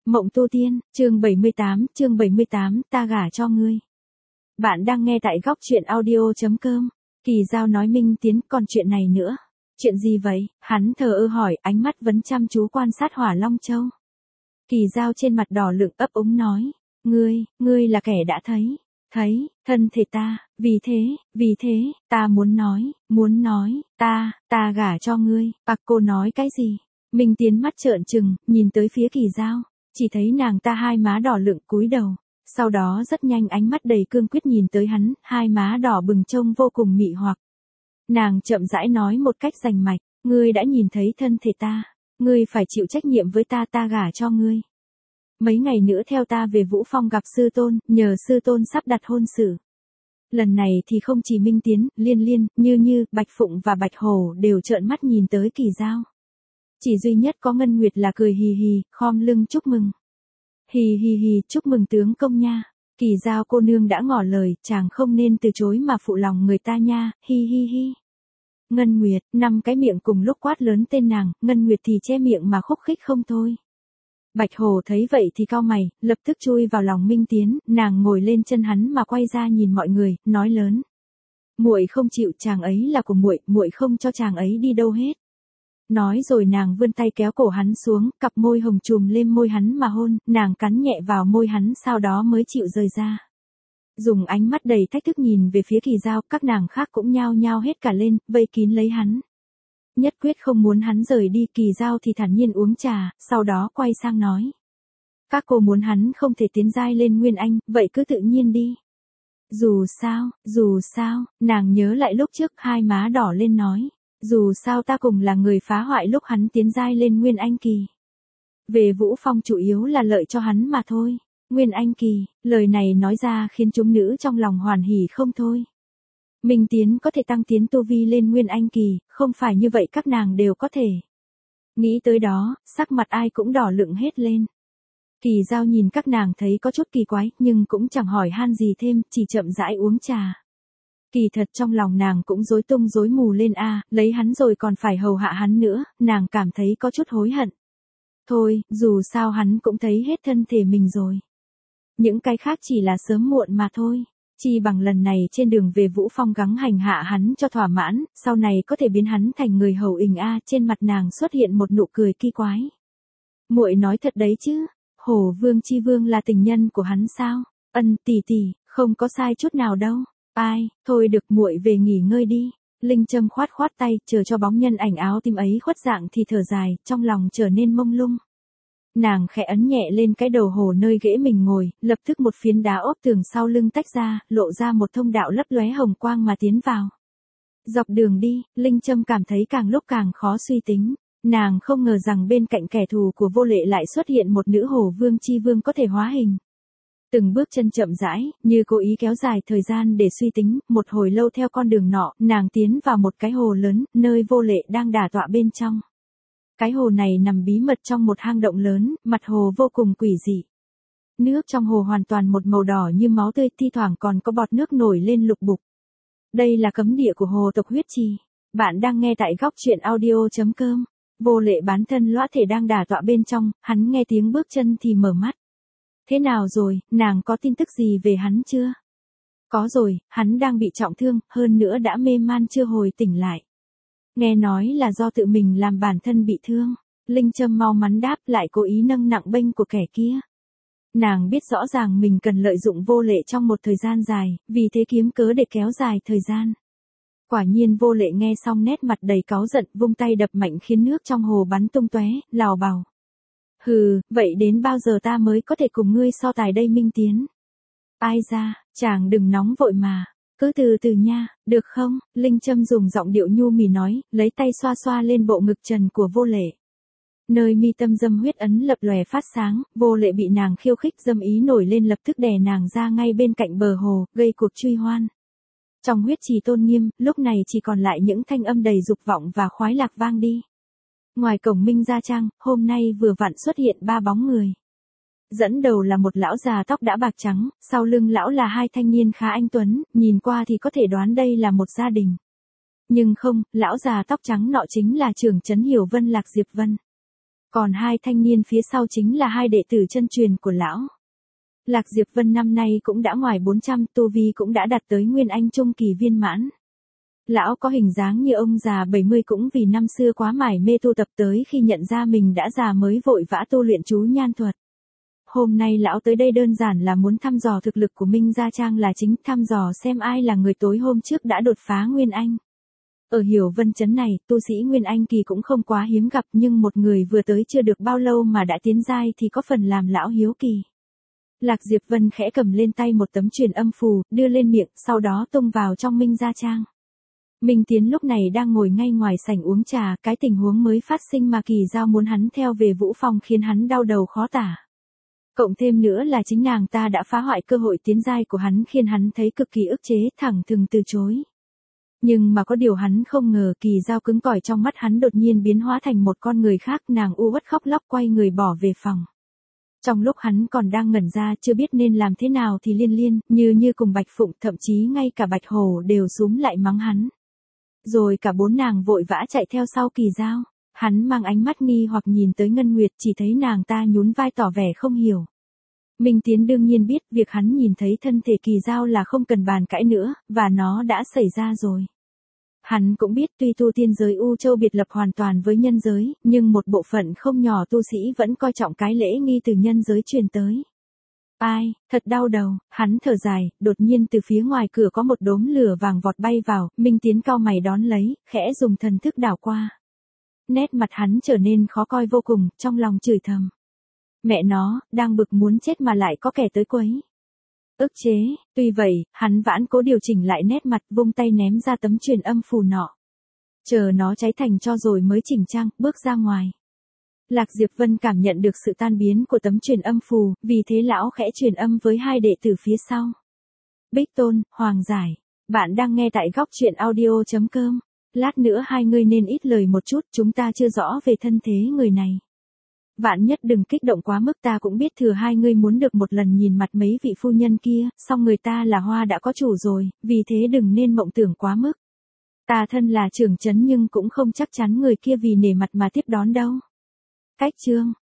Mộng tu tiên, chương 78, ta gả cho ngươi. Bạn đang nghe tại góc truyện audio.com. Kỳ Giao nói Minh Tiến, còn chuyện này nữa. Chuyện gì vậy? Hắn thờ ơ hỏi, ánh mắt vẫn chăm chú quan sát Hỏa Long Châu. Kỳ Giao trên mặt đỏ lựng ấp úng nói, ngươi là kẻ đã thấy, thân thể ta, vì thế, ta muốn nói, ta gả cho ngươi. Cô nói cái gì? Minh Tiến mắt trợn trừng, nhìn tới phía Kỳ Giao, chỉ thấy nàng ta hai má đỏ lựng cúi đầu, sau đó rất nhanh ánh mắt đầy cương quyết nhìn tới hắn, hai má đỏ bừng trông vô cùng mị hoặc. Nàng chậm rãi nói một cách rành mạch, ngươi đã nhìn thấy thân thể ta, ngươi phải chịu trách nhiệm với ta gả cho ngươi. Mấy ngày nữa theo ta về Vũ Phong gặp sư tôn, nhờ sư tôn sắp đặt hôn sự. Lần này thì không chỉ Minh Tiến, Liên, Như, Bạch Phụng và Bạch Hổ đều trợn mắt nhìn tới Kỳ Giao. Chỉ duy nhất có Ngân Nguyệt là cười hì hì, khom lưng chúc mừng. Hì, chúc mừng tướng công nha. Kỳ Giao cô nương đã ngỏ lời, chàng không nên từ chối mà phụ lòng người ta nha, hi. Ngân Nguyệt, 5 cái miệng cùng lúc quát lớn tên nàng, Ngân Nguyệt thì che miệng mà khúc khích không thôi. Bạch Hổ thấy vậy thì cau mày, lập tức chui vào lòng Minh Tiến, nàng ngồi lên chân hắn mà quay ra nhìn mọi người, nói lớn. Muội không chịu, chàng ấy là của muội không cho chàng ấy đi đâu hết. Nói rồi nàng vươn tay kéo cổ hắn xuống, cặp môi hồng trùm lên môi hắn mà hôn, nàng cắn nhẹ vào môi hắn sau đó mới chịu rời ra. Dùng ánh mắt đầy thách thức nhìn về phía Kỳ Giao, các nàng khác cũng nhao nhao hết cả lên, vây kín lấy hắn. Nhất quyết không muốn hắn rời đi, Kỳ Giao thì thản nhiên uống trà, sau đó quay sang nói. Các cô muốn hắn không thể tiến giai lên Nguyên Anh, vậy cứ tự nhiên đi. Dù sao, nàng nhớ lại lúc trước hai má đỏ lên nói. Dù sao ta cùng là người phá hoại lúc hắn tiến giai lên Nguyên Anh kỳ. Về Vũ Phong chủ yếu là lợi cho hắn mà thôi. Nguyên Anh kỳ, lời này nói ra khiến chúng nữ trong lòng hoàn hỉ không thôi. Minh Tiến có thể tăng tiến tu vi lên Nguyên Anh kỳ, không phải như vậy các nàng đều có thể. Nghĩ tới đó, sắc mặt ai cũng đỏ lựng hết lên. Kỳ Giao nhìn các nàng thấy có chút kỳ quái, nhưng cũng chẳng hỏi han gì thêm, chỉ chậm rãi uống trà. Kỳ thật trong lòng nàng cũng rối tung rối mù lên lấy hắn rồi còn phải hầu hạ hắn nữa, nàng cảm thấy có chút hối hận. Thôi, dù sao hắn cũng thấy hết thân thể mình rồi. Những cái khác chỉ là sớm muộn mà thôi. Chi bằng lần này trên đường về Vũ Phong gắng hành hạ hắn cho thỏa mãn, sau này có thể biến hắn thành người hầu ình trên mặt nàng xuất hiện một nụ cười kỳ quái. Muội nói thật đấy chứ, Hổ Vương Chi Vương là tình nhân của hắn sao? Tỷ, không có sai chút nào đâu. Ai, thôi được muội về nghỉ ngơi đi. Linh Châm khoát tay, chờ cho bóng nhân ảnh áo tím ấy khuất dạng thì thở dài, trong lòng trở nên mông lung. Nàng khẽ ấn nhẹ lên cái đầu hồ nơi ghế mình ngồi, lập tức một phiến đá ốp tường sau lưng tách ra, lộ ra một thông đạo lấp lóe hồng quang mà tiến vào. Dọc đường đi, Linh Châm cảm thấy càng lúc càng khó suy tính. Nàng không ngờ rằng bên cạnh kẻ thù của Vô Lệ lại xuất hiện một nữ Hổ Vương Chi Vương có thể hóa hình. Từng bước chân chậm rãi, như cố ý kéo dài thời gian để suy tính, một hồi lâu theo con đường nọ, nàng tiến vào một cái hồ lớn, nơi Vô Lệ đang đả tọa bên trong. Cái hồ này nằm bí mật trong một hang động lớn, mặt hồ vô cùng quỷ dị. Nước trong hồ hoàn toàn một màu đỏ như máu tươi, thi thoảng còn có bọt nước nổi lên lục bục. Đây là cấm địa của hồ tộc huyết trì. Bạn đang nghe tại góc truyện audio.com. Vô Lệ bán thân lõa thể đang đả tọa bên trong, hắn nghe tiếng bước chân thì mở mắt. Thế nào rồi, nàng có tin tức gì về hắn chưa? Có rồi, hắn đang bị trọng thương, hơn nữa đã mê man chưa hồi tỉnh lại. Nghe nói là do tự mình làm bản thân bị thương. Linh Châm mau mắn đáp lại cố ý nâng nặng bênh của kẻ kia. Nàng biết rõ ràng mình cần lợi dụng Vô Lệ trong một thời gian dài, vì thế kiếm cớ để kéo dài thời gian. Quả nhiên Vô Lệ nghe xong nét mặt đầy cáu giận, vung tay đập mạnh khiến nước trong hồ bắn tung tóe, lào bào. Hừ, vậy đến bao giờ ta mới có thể cùng ngươi so tài đây Minh Tiến? Ai ra, chàng đừng nóng vội mà, cứ từ từ nha, được không? Linh Châm dùng giọng điệu nhu mì nói, lấy tay xoa xoa lên bộ ngực trần của Vô Lệ. Nơi mi tâm dâm huyết ấn lập lòe phát sáng, Vô Lệ bị nàng khiêu khích dâm ý nổi lên lập tức đè nàng ra ngay bên cạnh bờ hồ, gây cuộc truy hoan. Trong huyết trì tôn nghiêm, lúc này chỉ còn lại những thanh âm đầy dục vọng và khoái lạc vang đi. Ngoài cổng Minh Gia Trang, hôm nay vừa vặn xuất hiện 3 bóng người. Dẫn đầu là một lão già tóc đã bạc trắng, sau lưng lão là 2 thanh niên khá anh tuấn, nhìn qua thì có thể đoán đây là một gia đình. Nhưng không, lão già tóc trắng nọ chính là trưởng trấn Hiểu Vân Lạc Diệp Vân. Còn hai thanh niên phía sau chính là hai đệ tử chân truyền của lão. Lạc Diệp Vân năm nay cũng đã ngoài 400, tu vi cũng đã đạt tới Nguyên Anh trung kỳ viên mãn. Lão có hình dáng như ông già 70 cũng vì năm xưa quá mải mê tu tập tới khi nhận ra mình đã già mới vội vã tu luyện chú nhan thuật. Hôm nay lão tới đây đơn giản là muốn thăm dò thực lực của Minh Gia Trang là chính, thăm dò xem ai là người tối hôm trước đã đột phá Nguyên Anh. Ở Hiểu Vân Trấn này, tu sĩ Nguyên Anh kỳ cũng không quá hiếm gặp, nhưng một người vừa tới chưa được bao lâu mà đã tiến giai thì có phần làm lão hiếu kỳ. Lạc Diệp Vân khẽ cầm lên tay một tấm truyền âm phù, đưa lên miệng, sau đó tung vào trong Minh Gia Trang. Minh Tiến lúc này đang ngồi ngay ngoài sảnh uống trà, cái tình huống mới phát sinh mà Kỳ Giao muốn hắn theo về Vũ Phong khiến hắn đau đầu khó tả. Cộng thêm nữa là chính nàng ta đã phá hoại cơ hội tiến giai của hắn khiến hắn thấy cực kỳ ức chế, thẳng thừng từ chối. Nhưng mà có điều hắn không ngờ Kỳ Giao cứng cỏi trong mắt hắn đột nhiên biến hóa thành một con người khác, nàng u uất khóc lóc quay người bỏ về phòng. Trong lúc hắn còn đang ngẩn ra chưa biết nên làm thế nào thì Liên Liên, Như cùng Bạch Phụng, thậm chí ngay cả Bạch Hổ đều xúm lại mắng hắn. Rồi cả bốn nàng vội vã chạy theo sau Kỳ Giao. Hắn mang ánh mắt nghi hoặc nhìn tới Ngân Nguyệt, chỉ thấy nàng ta nhún vai tỏ vẻ không hiểu. Minh Tiến đương nhiên biết việc hắn nhìn thấy thân thể Kỳ Giao là không cần bàn cãi nữa, và nó đã xảy ra rồi. Hắn cũng biết tuy tu tiên giới U Châu biệt lập hoàn toàn với nhân giới, nhưng một bộ phận không nhỏ tu sĩ vẫn coi trọng cái lễ nghi từ nhân giới truyền tới. Ai, thật đau đầu, hắn thở dài, đột nhiên từ phía ngoài cửa có một đốm lửa vàng vọt bay vào, Minh Tiến cau mày đón lấy, khẽ dùng thần thức đảo qua. Nét mặt hắn trở nên khó coi vô cùng, trong lòng chửi thầm. Mẹ nó, đang bực muốn chết mà lại có kẻ tới quấy. Ức chế, tuy vậy, hắn vãn cố điều chỉnh lại nét mặt, vung tay ném ra tấm truyền âm phù nọ. Chờ nó cháy thành tro rồi mới chỉnh trang, bước ra ngoài. Lạc Diệp Vân cảm nhận được sự tan biến của tấm truyền âm phù, vì thế lão khẽ truyền âm với hai đệ tử phía sau. Bích Tôn, Hoàng Giải, bạn đang nghe tại góc truyện audio.com. Lát nữa hai người nên ít lời một chút, chúng ta chưa rõ về thân thế người này. Vạn nhất đừng kích động quá mức, ta cũng biết thừa hai người muốn được một lần nhìn mặt mấy vị phu nhân kia, song người ta là hoa đã có chủ rồi, vì thế đừng nên mộng tưởng quá mức. Ta thân là trưởng trấn nhưng cũng không chắc chắn người kia vì nể mặt mà tiếp đón đâu. Cách chương